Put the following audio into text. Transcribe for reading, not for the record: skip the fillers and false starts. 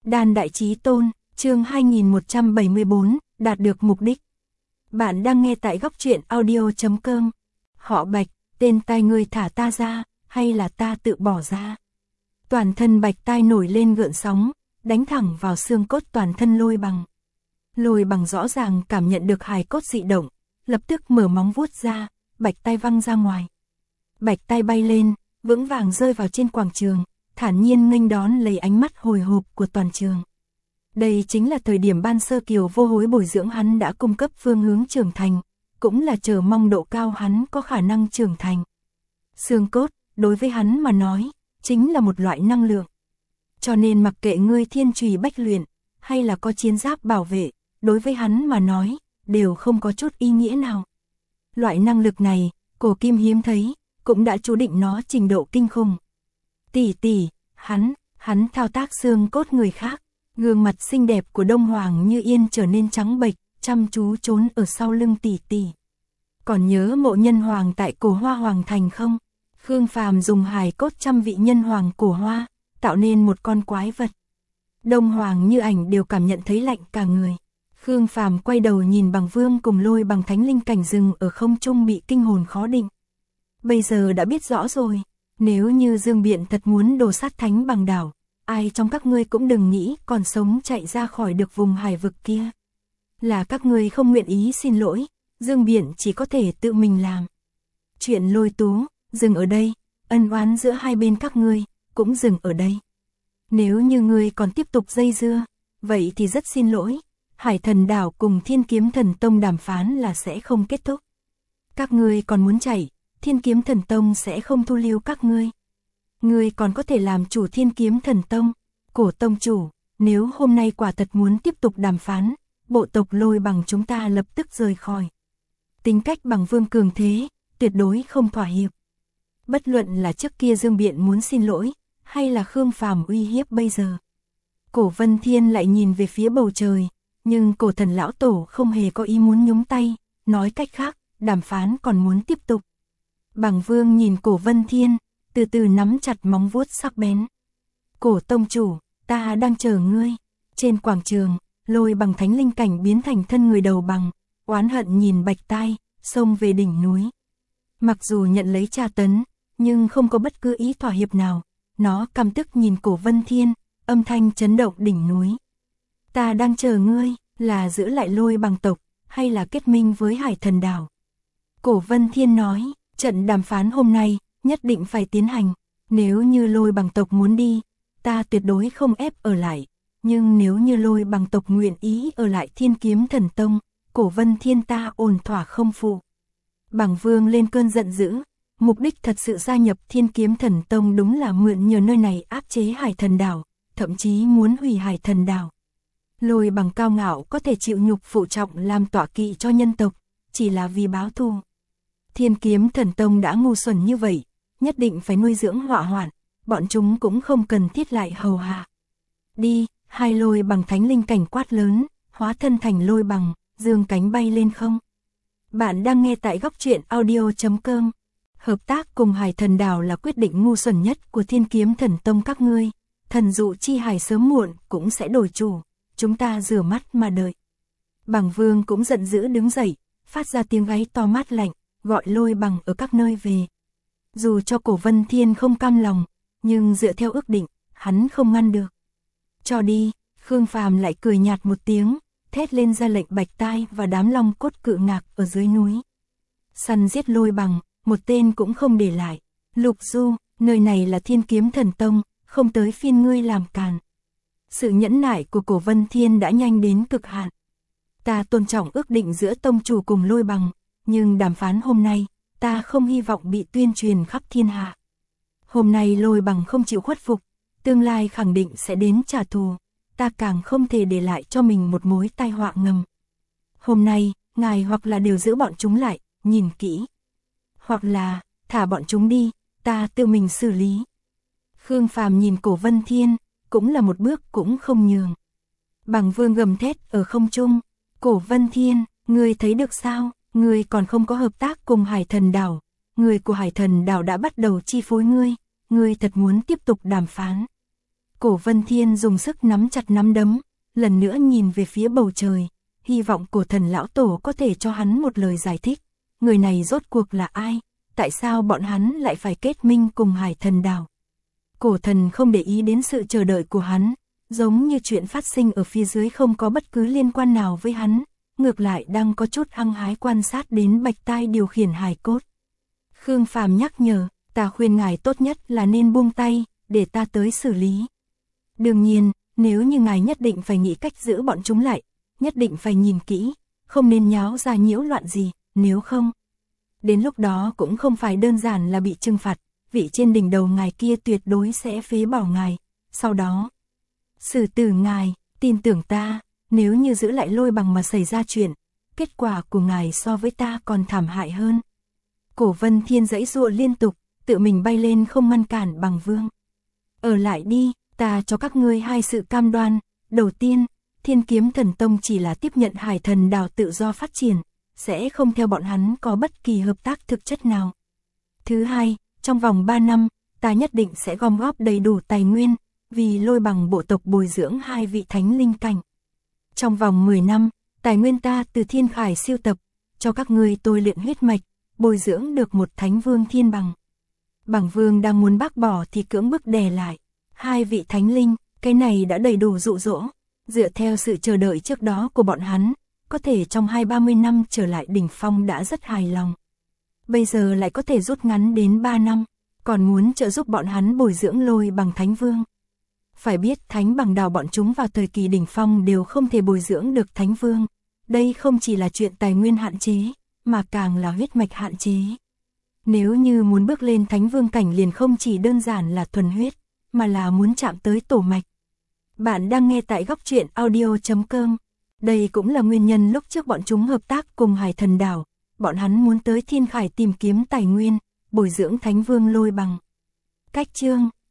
Đan Đại Chí Tôn, chương 2174, đạt được mục đích. Bạn đang nghe tại góc truyện audio.com. Họ Bạch, tên tai ngươi thả ta ra, hay là ta tự bỏ ra? Toàn thân Bạch tai nổi lên gợn sóng, đánh thẳng vào xương cốt toàn thân Lôi Bằng. Lôi Bằng rõ ràng cảm nhận được hài cốt dị động, lập tức mở móng vuốt ra, Bạch tai văng ra ngoài. Bạch tai bay lên, vững vàng rơi vào trên quảng trường, thản nhiên nghênh đón lấy ánh mắt hồi hộp của toàn trường. Đây chính là thời điểm Ban Sơ Kiều vô hối bồi dưỡng hắn đã cung cấp phương hướng trưởng thành, cũng là chờ mong độ cao hắn có khả năng trưởng thành. Xương cốt, đối với hắn mà nói, chính là một loại năng lượng. Cho nên mặc kệ ngươi thiên trùy bách luyện, hay là có chiến giáp bảo vệ, đối với hắn mà nói, đều không có chút ý nghĩa nào. Loại năng lực này, Cổ Kim hiếm thấy, cũng đã chú định nó trình độ kinh khủng. Tỷ, hắn thao tác xương cốt người khác, gương mặt xinh đẹp của Đông Hoàng Như Yên trở nên trắng bệch, chăm chú trốn ở sau lưng tỷ. Còn nhớ Mộ Nhân Hoàng tại Cổ Hoa Hoàng Thành không? Khương Phàm dùng hài cốt trăm vị nhân hoàng Cổ Hoa, tạo nên một con quái vật. Đông Hoàng Như Ảnh đều cảm nhận thấy lạnh cả người. Khương Phàm quay đầu nhìn Bằng Vương cùng Lôi Bằng thánh linh cảnh rừng ở không trung bị kinh hồn khó định. Bây giờ đã biết rõ rồi, nếu như Dương Biện thật muốn đồ sát Thánh Bằng đảo, ai trong các ngươi cũng đừng nghĩ còn sống chạy ra khỏi được vùng hải vực kia. Là các ngươi không nguyện ý xin lỗi, Dương Biện chỉ có thể tự mình làm. Chuyện Lôi Tú, dừng ở đây, ân oán giữa hai bên các ngươi, cũng dừng ở đây. Nếu như ngươi còn tiếp tục dây dưa, vậy thì rất xin lỗi, Hải Thần Đảo cùng Thiên Kiếm Thần Tông đàm phán là sẽ không kết thúc. Các ngươi còn muốn chạy, Thiên Kiếm Thần Tông sẽ không thu lưu các ngươi. Ngươi còn có thể làm chủ Thiên Kiếm Thần Tông, Cổ tông chủ, nếu hôm nay quả thật muốn tiếp tục đàm phán, bộ tộc Lôi Bằng chúng ta lập tức rời khỏi. Tính cách Bằng Vương cường thế, tuyệt đối không thỏa hiệp. Bất luận là trước kia Dương Biện muốn xin lỗi, hay là Khương Phàm uy hiếp bây giờ. Cổ Vân Thiên lại nhìn về phía bầu trời, nhưng Cổ Thần lão tổ không hề có ý muốn nhúng tay, nói cách khác, đàm phán còn muốn tiếp tục. Bằng Vương nhìn Cổ Vân Thiên, từ từ nắm chặt móng vuốt sắc bén. Cổ tông chủ, ta đang chờ ngươi. Trên quảng trường, Lôi Bằng thánh linh cảnh biến thành thân người đầu bằng, oán hận nhìn Bạch tai, xông về đỉnh núi. Mặc dù nhận lấy tra tấn, nhưng không có bất cứ ý thỏa hiệp nào, nó căm tức nhìn Cổ Vân Thiên, âm thanh chấn động đỉnh núi. Ta đang chờ ngươi, là giữ lại Lôi Bằng tộc, hay là kết minh với Hải Thần Đảo? Cổ Vân Thiên nói, trận đàm phán hôm nay, nhất định phải tiến hành, nếu như Lôi Bằng tộc muốn đi, ta tuyệt đối không ép ở lại, nhưng nếu như Lôi Bằng tộc nguyện ý ở lại Thiên Kiếm Thần Tông, Cổ Vân Thiên ta ổn thỏa không phụ. Bằng Vương lên cơn giận dữ, mục đích thật sự gia nhập Thiên Kiếm Thần Tông đúng là mượn nhờ nơi này áp chế Hải Thần Đảo, thậm chí muốn hủy Hải Thần Đảo. Lôi Bằng cao ngạo có thể chịu nhục phụ trọng làm tọa kỵ cho nhân tộc, chỉ là vì báo thù. Thiên Kiếm Thần Tông đã ngu xuẩn như vậy, nhất định phải nuôi dưỡng họa hoạn, bọn chúng cũng không cần thiết lại hầu hạ. Đi, hai Lôi Bằng thánh linh cảnh quát lớn, hóa thân thành Lôi Bằng, dương cánh bay lên không. Bạn đang nghe tại góc truyện audio.com. Hợp tác cùng Hải Thần Đảo là quyết định ngu xuẩn nhất của Thiên Kiếm Thần Tông các ngươi. Thần dụ chi hải sớm muộn cũng sẽ đổi chủ, chúng ta rửa mắt mà đợi. Bằng Vương cũng giận dữ đứng dậy, phát ra tiếng gáy to mát lạnh, gọi Lôi Bằng ở các nơi về. Dù cho Cổ Vân Thiên không cam lòng, nhưng dựa theo ước định, hắn không ngăn được. Cho đi, Khương Phàm lại cười nhạt một tiếng, thét lên ra lệnh Bạch tai và đám long cốt cự ngạc ở dưới núi. Săn giết Lôi Bằng, một tên cũng không để lại. Lục Du, nơi này là Thiên Kiếm Thần Tông, không tới phiên ngươi làm càn. Sự nhẫn nại của Cổ Vân Thiên đã nhanh đến cực hạn. Ta tôn trọng ước định giữa tông chủ cùng Lôi Bằng, nhưng đàm phán hôm nay, ta không hy vọng bị tuyên truyền khắp thiên hạ. Hôm nay Lôi Bằng không chịu khuất phục, tương lai khẳng định sẽ đến trả thù, ta càng không thể để lại cho mình một mối tai họa ngầm. Hôm nay, ngài hoặc là đều giữ bọn chúng lại, nhìn kỹ. Hoặc là, thả bọn chúng đi, ta tự mình xử lý. Khương Phàm nhìn Cổ Vân Thiên, cũng là một bước cũng không nhường. Bằng Vương gầm thét ở không trung, Cổ Vân Thiên, ngươi thấy được sao, ngươi còn không có hợp tác cùng Hải Thần Đảo, người của Hải Thần Đảo đã bắt đầu chi phối ngươi thật muốn tiếp tục đàm phán. Cổ Vân Thiên dùng sức nắm chặt nắm đấm, lần nữa nhìn về phía bầu trời, hy vọng Cổ Thần lão tổ có thể cho hắn một lời giải thích. Người này rốt cuộc là ai? Tại sao bọn hắn lại phải kết minh cùng Hải Thần Đảo? Cổ Thần không để ý đến sự chờ đợi của hắn, giống như chuyện phát sinh ở phía dưới không có bất cứ liên quan nào với hắn, ngược lại đang có chút hăng hái quan sát đến Bạch Tai điều khiển hài cốt. Khương Phàm nhắc nhở, ta khuyên ngài tốt nhất là nên buông tay, để ta tới xử lý. Đương nhiên, nếu như ngài nhất định phải nghĩ cách giữ bọn chúng lại, nhất định phải nhìn kỹ, không nên nháo ra nhiễu loạn gì, nếu không. Đến lúc đó cũng không phải đơn giản là bị trừng phạt, vị trên đỉnh đầu ngài kia tuyệt đối sẽ phế bỏ ngài, sau đó xử tử ngài, tin tưởng ta, nếu như giữ lại Lôi Bằng mà xảy ra chuyện, kết quả của ngài so với ta còn thảm hại hơn. Cổ Vân Thiên giãy giụa liên tục, tự mình bay lên không ngăn cản Bằng Vương. Ở lại đi, ta cho các ngươi hai sự cam đoan, đầu tiên, Thiên Kiếm Thần Tông chỉ là tiếp nhận Hải Thần Đảo tự do phát triển, sẽ không theo bọn hắn có bất kỳ hợp tác thực chất nào. Thứ hai, trong vòng 3 năm, ta nhất định sẽ gom góp đầy đủ tài nguyên, vì Lôi Bằng bộ tộc bồi dưỡng 2 vị thánh linh cảnh. Trong vòng 10 năm, tài nguyên ta từ Thiên Khải siêu tập, cho các ngươi tôi luyện huyết mạch, bồi dưỡng được một thánh vương thiên bằng. Bằng Vương đang muốn bác bỏ thì cưỡng bức đè lại. 2 vị thánh linh, cái này đã đầy đủ dụ dỗ. Dựa theo sự chờ đợi trước đó của bọn hắn, có thể trong 20-30 năm trở lại đỉnh phong đã rất hài lòng. Bây giờ lại có thể rút ngắn đến 3 năm, còn muốn trợ giúp bọn hắn bồi dưỡng Lôi Bằng thánh vương. Phải biết Thánh Bằng Đảo bọn chúng vào thời kỳ đỉnh phong đều không thể bồi dưỡng được thánh vương. Đây không chỉ là chuyện tài nguyên hạn chế, mà càng là huyết mạch hạn chế. Nếu như muốn bước lên thánh vương cảnh liền không chỉ đơn giản là thuần huyết, mà là muốn chạm tới tổ mạch. Bạn đang nghe tại góc truyện audio.com. Đây cũng là nguyên nhân lúc trước bọn chúng hợp tác cùng Hải Thần Đảo, bọn hắn muốn tới Thiên Khải tìm kiếm tài nguyên, bồi dưỡng thánh vương Lôi Bằng. Cách chương